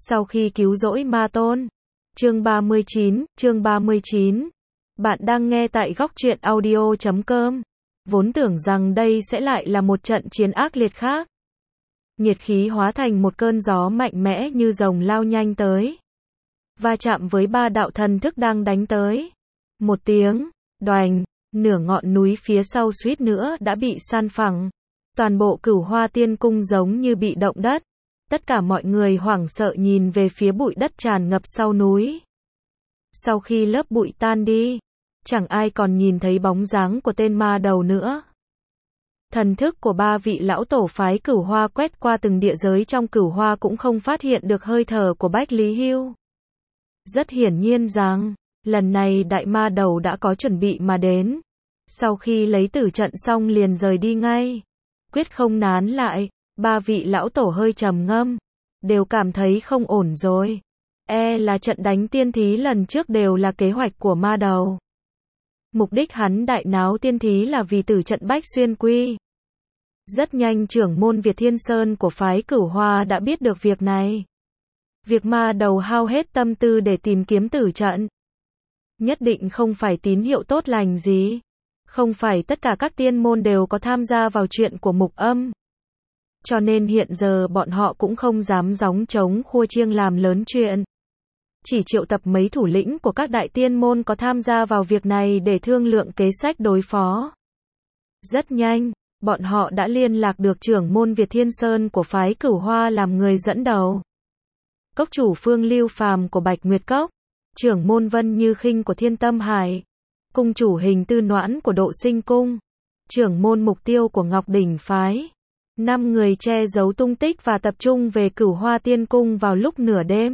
Sau khi cứu rỗi ma tôn. Chương 39. Bạn đang nghe tại góc truyện audio.com. Vốn tưởng rằng đây sẽ lại là một trận chiến ác liệt khác. Nhiệt khí hóa thành một cơn gió mạnh mẽ như rồng lao nhanh tới. Va chạm với ba đạo thần thức đang đánh tới. Một tiếng, đoành, nửa ngọn núi phía sau suýt nữa đã bị san phẳng. Toàn bộ Cửu Hoa Tiên Cung giống như bị động đất. Tất cả mọi người hoảng sợ nhìn về phía bụi đất tràn ngập sau núi. Sau khi lớp bụi tan đi, chẳng ai còn nhìn thấy bóng dáng của tên ma đầu nữa. Thần thức của ba vị lão tổ phái Cửu Hoa quét qua từng địa giới trong Cửu Hoa cũng không phát hiện được hơi thở của Bách Lý Hưu. Rất hiển nhiên rằng, lần này đại ma đầu đã có chuẩn bị mà đến. Sau khi lấy tử trận xong liền rời đi ngay. Quyết không nán lại. Ba vị lão tổ hơi trầm ngâm, đều cảm thấy không ổn rồi. Là trận đánh tiên thí lần trước đều là kế hoạch của ma đầu. Mục đích hắn đại náo tiên thí là vì tử trận Bách Xuyên Quy. Rất nhanh trưởng môn Việt Thiên Sơn của phái Cửu Hoa đã biết được việc này. Việc ma đầu hao hết tâm tư để tìm kiếm tử trận. Nhất định không phải tín hiệu tốt lành gì. Không phải tất cả các tiên môn đều có tham gia vào chuyện của Mục Âm. Cho nên hiện giờ bọn họ cũng không dám gióng trống khua chiêng làm lớn chuyện. Chỉ triệu tập mấy thủ lĩnh của các đại tiên môn có tham gia vào việc này để thương lượng kế sách đối phó. Rất nhanh, bọn họ đã liên lạc được trưởng môn Việt Thiên Sơn của phái Cửu Hoa làm người dẫn đầu. Cốc chủ Phương Lưu Phàm của Bạch Nguyệt Cốc, trưởng môn Vân Như Khinh của Thiên Tâm Hải, cung chủ Hình Tư Noãn của Độ Sinh Cung, trưởng môn Mục Tiêu của Ngọc Đỉnh Phái. 5 người che giấu tung tích và tập trung về Cửu Hoa Tiên Cung vào lúc nửa đêm.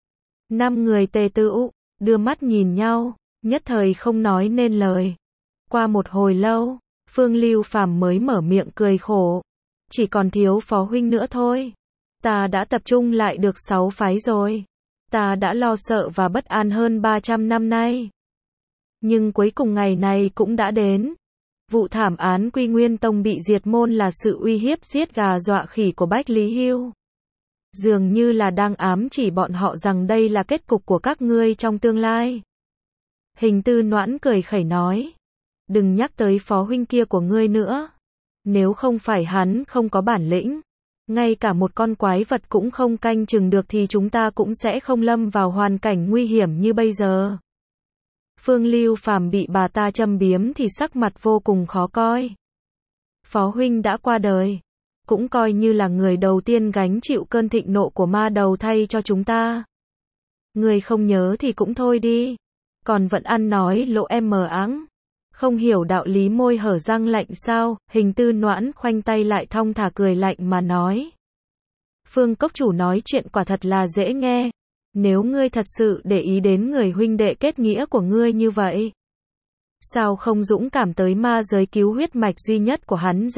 5 người tề tựu, đưa mắt nhìn nhau, nhất thời không nói nên lời. Qua một hồi lâu, Phương Lưu Phàm mới mở miệng cười khổ. Chỉ còn thiếu Phó huynh nữa thôi. Ta đã tập trung lại được 6 phái rồi. Ta đã lo sợ và bất an hơn 300 năm nay. Nhưng cuối cùng ngày này cũng đã đến. Vụ thảm án Quy Nguyên Tông bị diệt môn là sự uy hiếp giết gà dọa khỉ của Bách Lý Hưu. Dường như là đang ám chỉ bọn họ rằng đây là kết cục của các ngươi trong tương lai. Hình Tư Noãn cười khẩy nói. Đừng nhắc tới phó huynh kia của ngươi nữa. Nếu không phải hắn không có bản lĩnh, ngay cả một con quái vật cũng không canh chừng được thì chúng ta cũng sẽ không lâm vào hoàn cảnh nguy hiểm như bây giờ. Phương Lưu Phàm bị bà ta châm biếm thì sắc mặt vô cùng khó coi. Phó huynh đã qua đời, cũng coi như là người đầu tiên gánh chịu cơn thịnh nộ của ma đầu thay cho chúng ta. Người không nhớ thì cũng thôi đi, còn vẫn ăn nói lộ em mờ áng. Không hiểu đạo lý môi hở răng lạnh sao? Hình Tư Noãn khoanh tay lại thong thả cười lạnh mà nói. Phương cốc chủ nói chuyện quả thật là dễ nghe. Nếu ngươi thật sự để ý đến người huynh đệ kết nghĩa của ngươi như vậy, sao không dũng cảm tới ma giới cứu huyết mạch duy nhất của hắn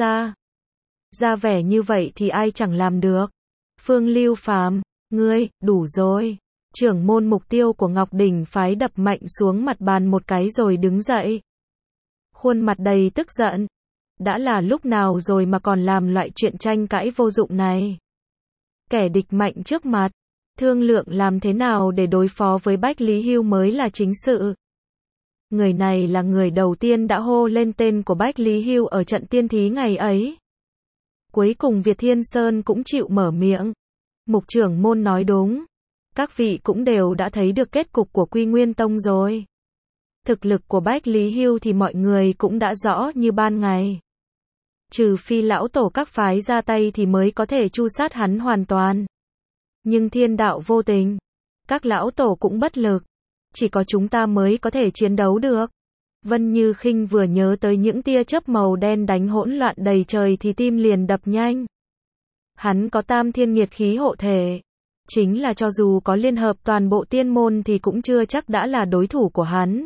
ra vẻ như vậy thì ai chẳng làm được. Phương Lưu Phàm, ngươi, đủ rồi. Trưởng môn Mục Tiêu của Ngọc Đỉnh Phái đập mạnh xuống mặt bàn một cái rồi đứng dậy. Khuôn mặt đầy tức giận. Đã là lúc nào rồi mà còn làm loại chuyện tranh cãi vô dụng này. Kẻ địch mạnh trước mặt, thương lượng làm thế nào để đối phó với Bách Lý Hưu mới là chính sự. Người này là người đầu tiên đã hô lên tên của Bách Lý Hưu ở trận tiên thí ngày ấy. Cuối cùng Việt Thiên Sơn cũng chịu mở miệng. Mục trưởng môn nói đúng. Các vị cũng đều đã thấy được kết cục của Quy Nguyên Tông rồi. Thực lực của Bách Lý Hưu thì mọi người cũng đã rõ như ban ngày. Trừ phi lão tổ các phái ra tay thì mới có thể tru sát hắn hoàn toàn. Nhưng thiên đạo vô tình, các lão tổ cũng bất lực, chỉ có chúng ta mới có thể chiến đấu được. Vân Như Khinh vừa nhớ tới những tia chớp màu đen đánh hỗn loạn đầy trời thì tim liền đập nhanh. Hắn có tam thiên nhiệt khí hộ thể, chính là cho dù có liên hợp toàn bộ tiên môn thì cũng chưa chắc đã là đối thủ của hắn.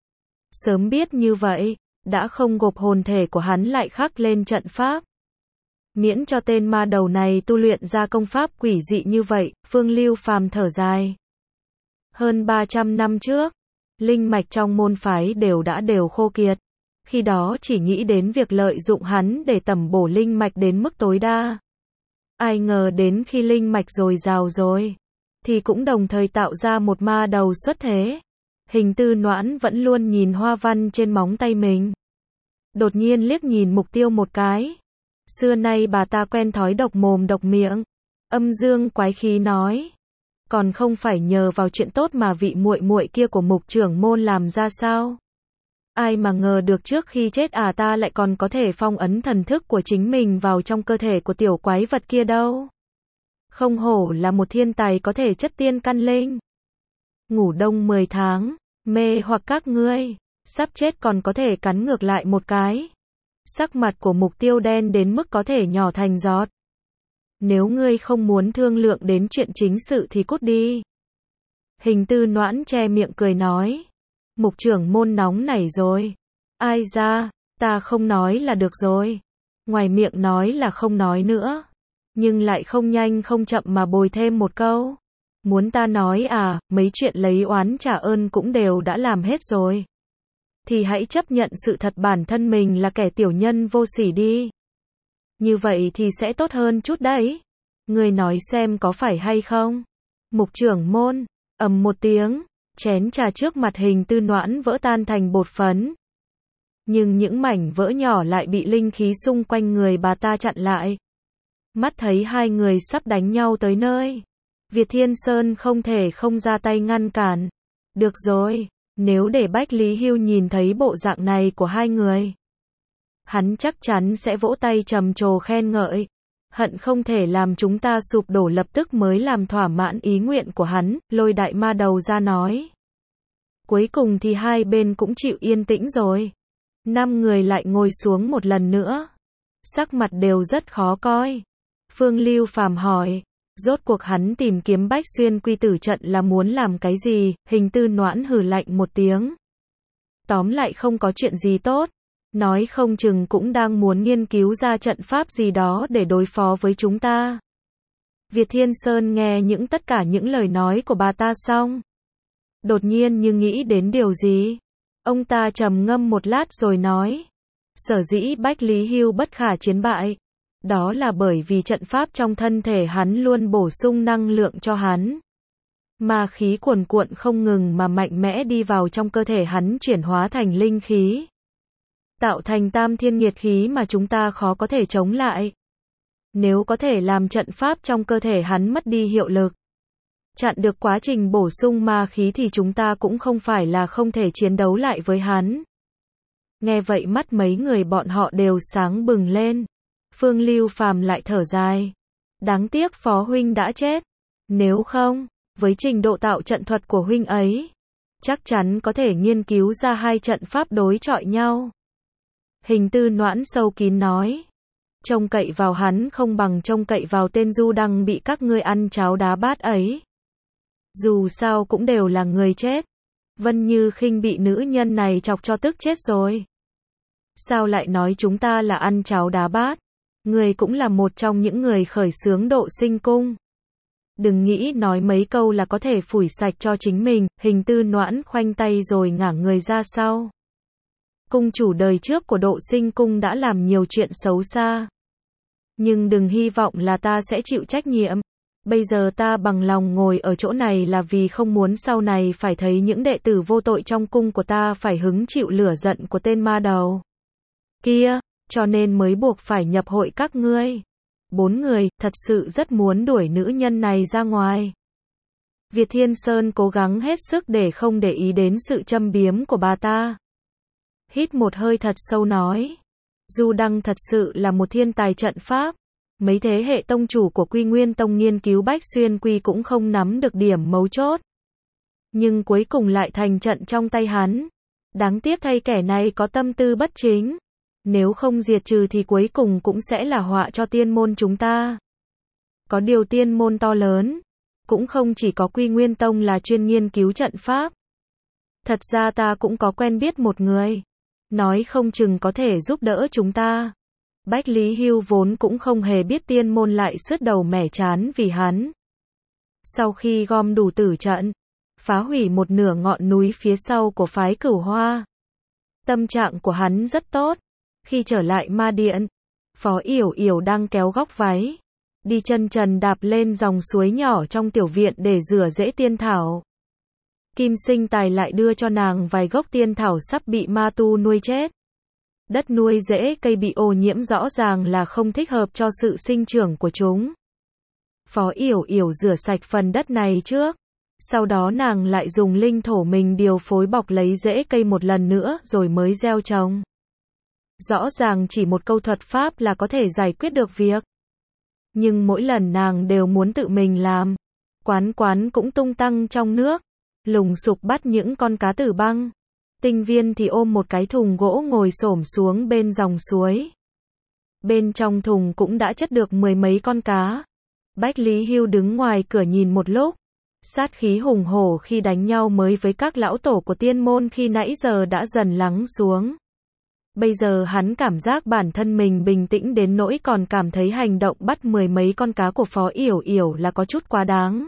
Sớm biết như vậy, đã không gộp hồn thể của hắn lại khắc lên trận pháp. Miễn cho tên ma đầu này tu luyện ra công pháp quỷ dị như vậy. Phương Lưu Phàm thở dài. Hơn 300 năm trước, linh mạch trong môn phái đều khô kiệt. Khi đó chỉ nghĩ đến việc lợi dụng hắn để tẩm bổ linh mạch đến mức tối đa. Ai ngờ đến khi linh mạch dồi dào rồi, thì cũng đồng thời tạo ra một ma đầu xuất thế. Hình Tư Noãn vẫn luôn nhìn hoa văn trên móng tay mình. Đột nhiên liếc nhìn mục tiêu một cái. Xưa nay bà ta quen thói độc mồm độc miệng. Âm dương quái khí nói. Còn không phải nhờ vào chuyện tốt mà vị muội muội kia của Mục trưởng môn làm ra sao? Ai mà ngờ được trước khi chết ta lại còn có thể phong ấn thần thức của chính mình vào trong cơ thể của tiểu quái vật kia đâu. Không hổ là một thiên tài có thể chất tiên căn linh. Ngủ đông 10 tháng, mê hoặc các ngươi, sắp chết còn có thể cắn ngược lại một cái. Sắc mặt của Mục Tiêu đen đến mức có thể nhỏ thành giọt. Nếu ngươi không muốn thương lượng đến chuyện chính sự thì cút đi. Hình Tư Noãn che miệng cười nói. Mục trưởng môn nóng nảy rồi. Ai ra, ta không nói là được rồi. Ngoài miệng nói là không nói nữa. Nhưng lại không nhanh không chậm mà bồi thêm một câu. Muốn ta nói mấy chuyện lấy oán trả ơn cũng đều đã làm hết rồi. Thì hãy chấp nhận sự thật bản thân mình là kẻ tiểu nhân vô sỉ đi. Như vậy thì sẽ tốt hơn chút đấy. Ngươi nói xem có phải hay không? Mục trưởng môn, ầm một tiếng, chén trà trước mặt Hình Tư Noãn vỡ tan thành bột phấn. Nhưng những mảnh vỡ nhỏ lại bị linh khí xung quanh người bà ta chặn lại. Mắt thấy hai người sắp đánh nhau tới nơi. Việt Thiên Sơn không thể không ra tay ngăn cản. Được rồi, nếu để Bách Lý Hưu nhìn thấy bộ dạng này của hai người, hắn chắc chắn sẽ vỗ tay trầm trồ khen ngợi. Hận không thể làm chúng ta sụp đổ lập tức mới làm thỏa mãn ý nguyện của hắn, Lôi đại ma đầu ra nói. Cuối cùng thì hai bên cũng chịu yên tĩnh rồi. 5 người lại ngồi xuống một lần nữa. Sắc mặt đều rất khó coi. Phương Lưu Phàm hỏi, rốt cuộc hắn tìm kiếm Bách Xuyên Quy Tử trận là muốn làm cái gì? Hình Tư Noãn hừ lạnh một tiếng. Tóm lại không có chuyện gì tốt. Nói không chừng cũng đang muốn nghiên cứu ra trận pháp gì đó để đối phó với chúng ta. Việt Thiên Sơn nghe tất cả những lời nói của bà ta xong. Đột nhiên như nghĩ đến điều gì. Ông ta trầm ngâm một lát rồi nói. Sở dĩ Bách Lý Hưu bất khả chiến bại. Đó là bởi vì trận pháp trong thân thể hắn luôn bổ sung năng lượng cho hắn. Ma khí cuồn cuộn không ngừng mà mạnh mẽ đi vào trong cơ thể hắn chuyển hóa thành linh khí. Tạo thành tam thiên nghiệt khí mà chúng ta khó có thể chống lại. Nếu có thể làm trận pháp trong cơ thể hắn mất đi hiệu lực, chặn được quá trình bổ sung ma khí thì chúng ta cũng không phải là không thể chiến đấu lại với hắn. Nghe vậy mắt mấy người bọn họ đều sáng bừng lên. Phương Lưu Phàm lại thở dài. Đáng tiếc Phó huynh đã chết. Nếu không, với trình độ tạo trận thuật của huynh ấy, chắc chắn có thể nghiên cứu ra hai trận pháp đối chọi nhau. Hình Tư Noãn sâu kín nói. Trông cậy vào hắn không bằng trông cậy vào tên Du Đăng bị các ngươi ăn cháo đá bát ấy. Dù sao cũng đều là người chết. Vân Như Khinh bị nữ nhân này chọc cho tức chết rồi. Sao lại nói chúng ta là ăn cháo đá bát? Người cũng là một trong những người khởi xướng Độ Sinh Cung. Đừng nghĩ nói mấy câu là có thể phủi sạch cho chính mình. Hình Tư Noãn khoanh tay rồi ngả người ra sau. Cung chủ đời trước của Độ Sinh Cung đã làm nhiều chuyện xấu xa. Nhưng đừng hy vọng là ta sẽ chịu trách nhiệm. Bây giờ ta bằng lòng ngồi ở chỗ này là vì không muốn sau này phải thấy những đệ tử vô tội trong cung của ta phải hứng chịu lửa giận của tên ma đầu kia, cho nên mới buộc phải nhập hội các ngươi. 4 người, thật sự rất muốn đuổi nữ nhân này ra ngoài. Việt Thiên Sơn cố gắng hết sức để không để ý đến sự châm biếm của bà ta. Hít một hơi thật sâu nói. Du Đăng thật sự là một thiên tài trận pháp. Mấy thế hệ tông chủ của Quy Nguyên Tông nghiên cứu Bách Xuyên Quy cũng không nắm được điểm mấu chốt. Nhưng cuối cùng lại thành trận trong tay hắn. Đáng tiếc thay kẻ này có tâm tư bất chính. Nếu không diệt trừ thì cuối cùng cũng sẽ là họa cho tiên môn chúng ta. Có điều tiên môn to lớn. Cũng không chỉ có Quy Nguyên Tông là chuyên nghiên cứu trận pháp. Thật ra ta cũng có quen biết một người. Nói không chừng có thể giúp đỡ chúng ta. Bách Lý Hưu vốn cũng không hề biết tiên môn lại sứt đầu mẻ trán vì hắn. Sau khi gom đủ tử trận, phá hủy một nửa ngọn núi phía sau của phái Cửu Hoa. Tâm trạng của hắn rất tốt. Khi trở lại ma điện, Phó Yểu Yểu đang kéo góc váy. đi chân trần đạp lên dòng suối nhỏ trong tiểu viện để rửa rễ tiên thảo. Kim Sinh Tài lại đưa cho nàng vài gốc tiên thảo sắp bị ma tu nuôi chết. Đất nuôi rễ cây bị ô nhiễm rõ ràng là không thích hợp cho sự sinh trưởng của chúng. Phó Yểu Yểu rửa sạch phần đất này trước. Sau đó nàng lại dùng linh thổ mình điều phối bọc lấy rễ cây một lần nữa rồi mới gieo trồng. Rõ ràng chỉ một câu thuật pháp là có thể giải quyết được việc. Nhưng mỗi lần nàng đều muốn tự mình làm. Quán Quán cũng tung tăng trong nước, lùng sục bắt những con cá tử băng. Tinh Viên thì ôm một cái thùng gỗ ngồi xổm xuống bên dòng suối. Bên trong thùng cũng đã chất được 10 mấy con cá. Bách Lý Hưu đứng ngoài cửa nhìn một lúc. Sát khí hùng hổ khi đánh nhau mới với các lão tổ của tiên môn khi nãy giờ đã dần lắng xuống. Bây giờ hắn cảm giác bản thân mình bình tĩnh đến nỗi còn cảm thấy hành động bắt 10 mấy con cá của Phó Yểu Yểu là có chút quá đáng.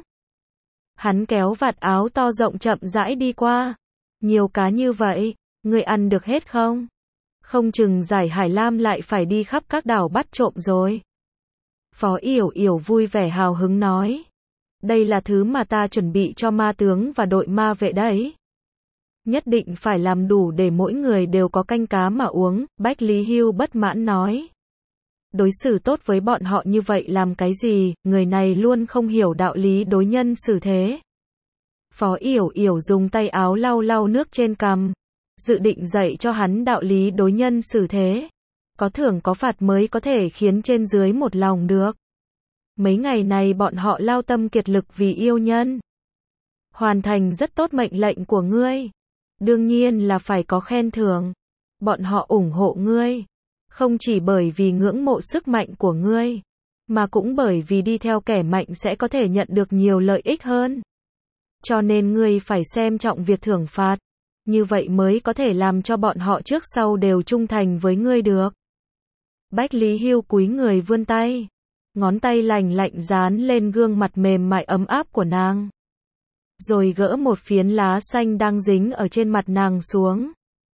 Hắn kéo vạt áo to rộng chậm rãi đi qua. Nhiều cá như vậy, ngươi ăn được hết không? Không chừng Giải Hải Lam lại phải đi khắp các đảo bắt trộm rồi. Phó Yểu Yểu vui vẻ hào hứng nói. Đây là thứ mà ta chuẩn bị cho ma tướng và đội ma vệ đấy. Nhất định phải làm đủ để mỗi người đều có canh cá mà uống, Bách Lý Hưu bất mãn nói. Đối xử tốt với bọn họ như vậy làm cái gì, người này luôn không hiểu đạo lý đối nhân xử thế. Phó Yểu Yểu dùng tay áo lau lau nước trên cằm, dự định dạy cho hắn đạo lý đối nhân xử thế. Có thưởng có phạt mới có thể khiến trên dưới một lòng được. Mấy ngày này bọn họ lao tâm kiệt lực vì yêu nhân. Hoàn thành rất tốt mệnh lệnh của ngươi. Đương nhiên là phải có khen thưởng. Bọn họ ủng hộ ngươi. Không chỉ bởi vì ngưỡng mộ sức mạnh của ngươi, mà cũng bởi vì đi theo kẻ mạnh sẽ có thể nhận được nhiều lợi ích hơn. Cho nên ngươi phải xem trọng việc thưởng phạt. Như vậy mới có thể làm cho bọn họ trước sau đều trung thành với ngươi được. Bách Lý Hưu cúi người vươn tay. Ngón tay lành lạnh dán lên gương mặt mềm mại ấm áp của nàng. Rồi gỡ một phiến lá xanh đang dính ở trên mặt nàng xuống.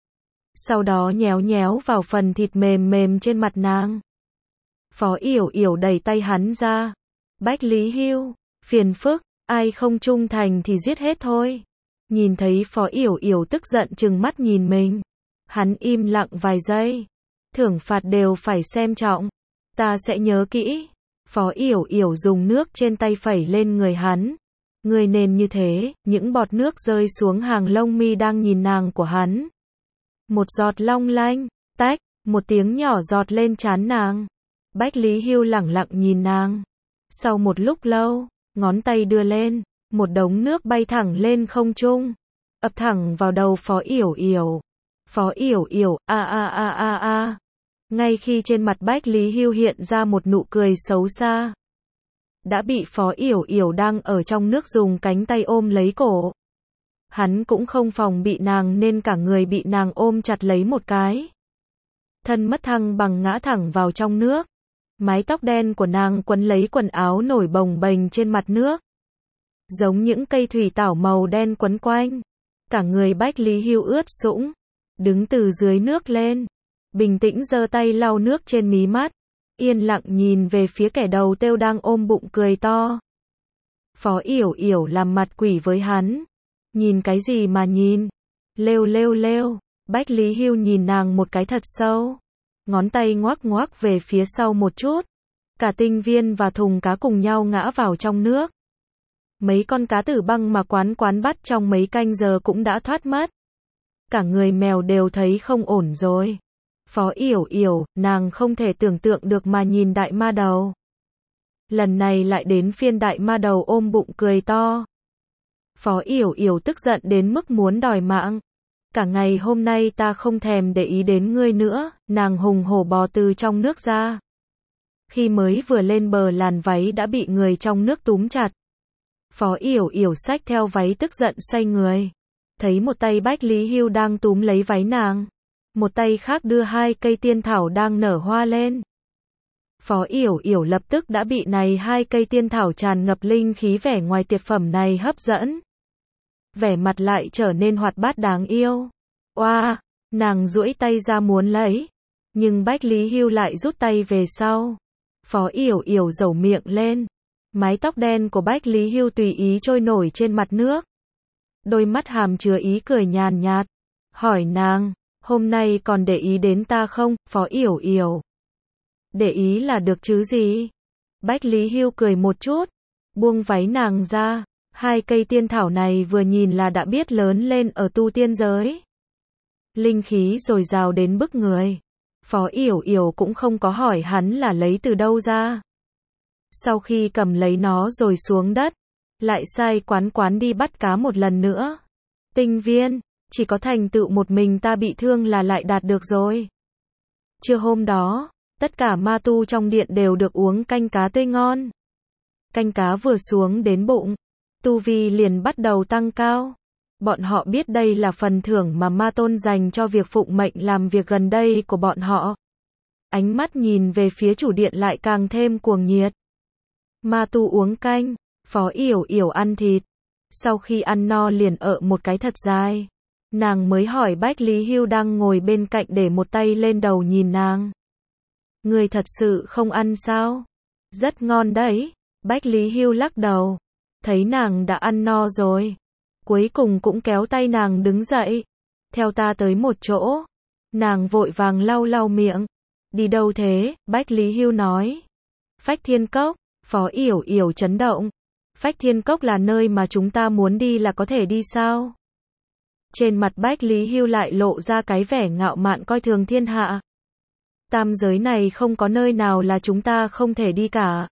Sau đó nhéo nhéo vào phần thịt mềm mềm trên mặt nàng. Phó Yểu Yểu đẩy tay hắn ra. Bách Lý Hưu, phiền phức, ai không trung thành thì giết hết thôi. Nhìn thấy Phó Yểu Yểu tức giận trừng mắt nhìn mình. Hắn im lặng vài giây. Thưởng phạt đều phải xem trọng. Ta sẽ nhớ kỹ. Phó Yểu Yểu dùng nước trên tay phẩy lên người hắn. Người nên như thế, những bọt nước rơi xuống hàng lông mi đang nhìn nàng của hắn. Một giọt long lanh, tách, một tiếng nhỏ giọt lên trán nàng. Bách Lý Hưu lẳng lặng nhìn nàng. Sau một lúc lâu, ngón tay đưa lên, một đống nước bay thẳng lên không trung, ập thẳng vào đầu Phó Yểu Yểu. Phó Yểu Yểu, a a a a a. Ngay khi trên mặt Bách Lý Hưu hiện ra một nụ cười xấu xa, đã bị Phó Yểu Yểu đang ở trong nước dùng cánh tay ôm lấy cổ. Hắn cũng không phòng bị nàng nên cả người bị nàng ôm chặt lấy một cái. Thân mất thăng bằng ngã thẳng vào trong nước. Mái tóc đen của nàng quấn lấy quần áo nổi bồng bềnh trên mặt nước. Giống những cây thủy tảo màu đen quấn quanh. Cả người Bách Lý Hưu ướt sũng. Đứng từ dưới nước lên. Bình tĩnh giơ tay lau nước trên mí mắt. Yên lặng nhìn về phía kẻ đầu têu đang ôm bụng cười to. Phó Yểu Yểu làm mặt quỷ với hắn. Nhìn cái gì mà nhìn? Lêu lêu lêu. Bách Lý Hưu nhìn nàng một cái thật sâu. Ngón tay ngoắc ngoắc về phía sau một chút. Cả Tinh Viên và thùng cá cùng nhau ngã vào trong nước. Mấy con cá tử băng mà Quán Quán bắt trong mấy canh giờ cũng đã thoát mất. Cả người mèo đều thấy không ổn rồi. Phó Yểu Yểu, nàng không thể tưởng tượng được mà nhìn đại ma đầu. Lần này lại đến phiên đại ma đầu ôm bụng cười to. Phó Yểu Yểu tức giận đến mức muốn đòi mạng. Cả ngày hôm nay ta không thèm để ý đến ngươi nữa, nàng hùng hổ bò từ trong nước ra. Khi mới vừa lên bờ làn váy đã bị người trong nước túm chặt. Phó Yểu Yểu xách theo váy tức giận xoay người. Thấy một tay Bách Lý Hưu đang túm lấy váy nàng. Một tay khác đưa hai cây tiên thảo đang nở hoa lên. Phó Yểu Yểu lập tức đã bị này hai cây tiên thảo tràn ngập linh khí vẻ ngoài tuyệt phẩm này hấp dẫn. Vẻ mặt lại trở nên hoạt bát đáng yêu. Oa, nàng duỗi tay ra muốn lấy. Nhưng Bách Lý Hưu lại rút tay về sau. Phó Yểu Yểu dẩu miệng lên. Mái tóc đen của Bách Lý Hưu tùy ý trôi nổi trên mặt nước. Đôi mắt hàm chứa ý cười nhàn nhạt. Hỏi nàng, hôm nay còn để ý đến ta không, Phó Yểu Yểu? Để ý là được chứ gì? Bách Lý Hưu cười một chút, buông váy nàng ra. Hai cây tiên thảo này vừa nhìn là đã biết lớn lên ở tu tiên giới. Linh khí dồi dào đến bức người. Phó Yểu Yểu cũng không có hỏi hắn là lấy từ đâu ra. Sau khi cầm lấy nó rồi xuống đất, lại sai quán quán đi bắt cá một lần nữa. Tinh viên, chỉ có thành tựu một mình ta bị thương là lại đạt được rồi. Trưa hôm đó, tất cả ma tu trong điện đều được uống canh cá tươi ngon. Canh cá vừa xuống đến bụng, tu vi liền bắt đầu tăng cao. Bọn họ biết đây là phần thưởng mà ma tôn dành cho việc phụng mệnh làm việc gần đây của bọn họ. Ánh mắt nhìn về phía chủ điện lại càng thêm cuồng nhiệt. Ma tu uống canh, Phó Yểu Yểu ăn thịt. Sau khi ăn no liền một cái thật dài. Nàng mới hỏi Bách Lý Hưu đang ngồi bên cạnh để một tay lên đầu nhìn nàng. Người thật sự không ăn sao? Rất ngon đấy. Bách Lý Hưu lắc đầu. Thấy nàng đã ăn no rồi. Cuối cùng cũng kéo tay nàng đứng dậy. Theo ta tới một chỗ. Nàng vội vàng lau lau miệng. Đi đâu thế? Bách Lý Hưu nói. Phách Thiên Cốc. Phó Yểu Yểu chấn động. Phách Thiên Cốc là nơi mà chúng ta muốn đi là có thể đi sao? Trên mặt Bách Lý Hưu lại lộ ra cái vẻ ngạo mạn coi thường thiên hạ. Tam giới này không có nơi nào là chúng ta không thể đi cả.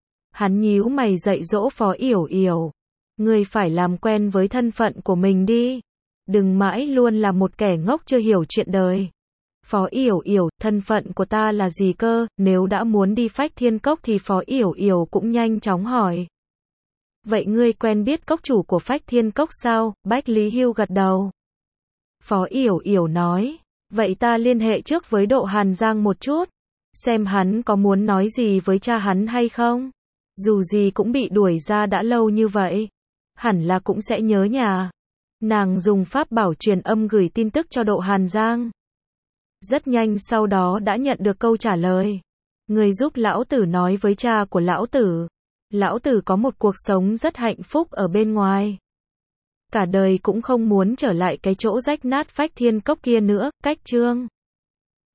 Hắn nhíu mày dạy dỗ Phó Yểu Yểu. Ngươi phải làm quen với thân phận của mình đi. Đừng mãi luôn là một kẻ ngốc chưa hiểu chuyện đời. Phó Yểu Yểu, thân phận của ta là gì cơ? Nếu đã muốn đi Phách Thiên Cốc thì Phó Yểu Yểu cũng nhanh chóng hỏi. Vậy ngươi quen biết cốc chủ của Phách Thiên Cốc sao? Bách Lý Hưu gật đầu. Phó Yểu Yểu nói. Vậy ta liên hệ trước với Độ Hàn Giang một chút. Xem hắn có muốn nói gì với cha hắn hay không? Dù gì cũng bị đuổi ra đã lâu như vậy. Hẳn là cũng sẽ nhớ nhà. Nàng dùng pháp bảo truyền âm gửi tin tức cho Độ Hàn Giang. Rất nhanh sau đó đã nhận được câu trả lời. Người giúp lão tử nói với cha của lão tử. Lão tử có một cuộc sống rất hạnh phúc ở bên ngoài. Cả đời cũng không muốn trở lại cái chỗ rách nát Phách Thiên Cốc kia nữa. Cách chương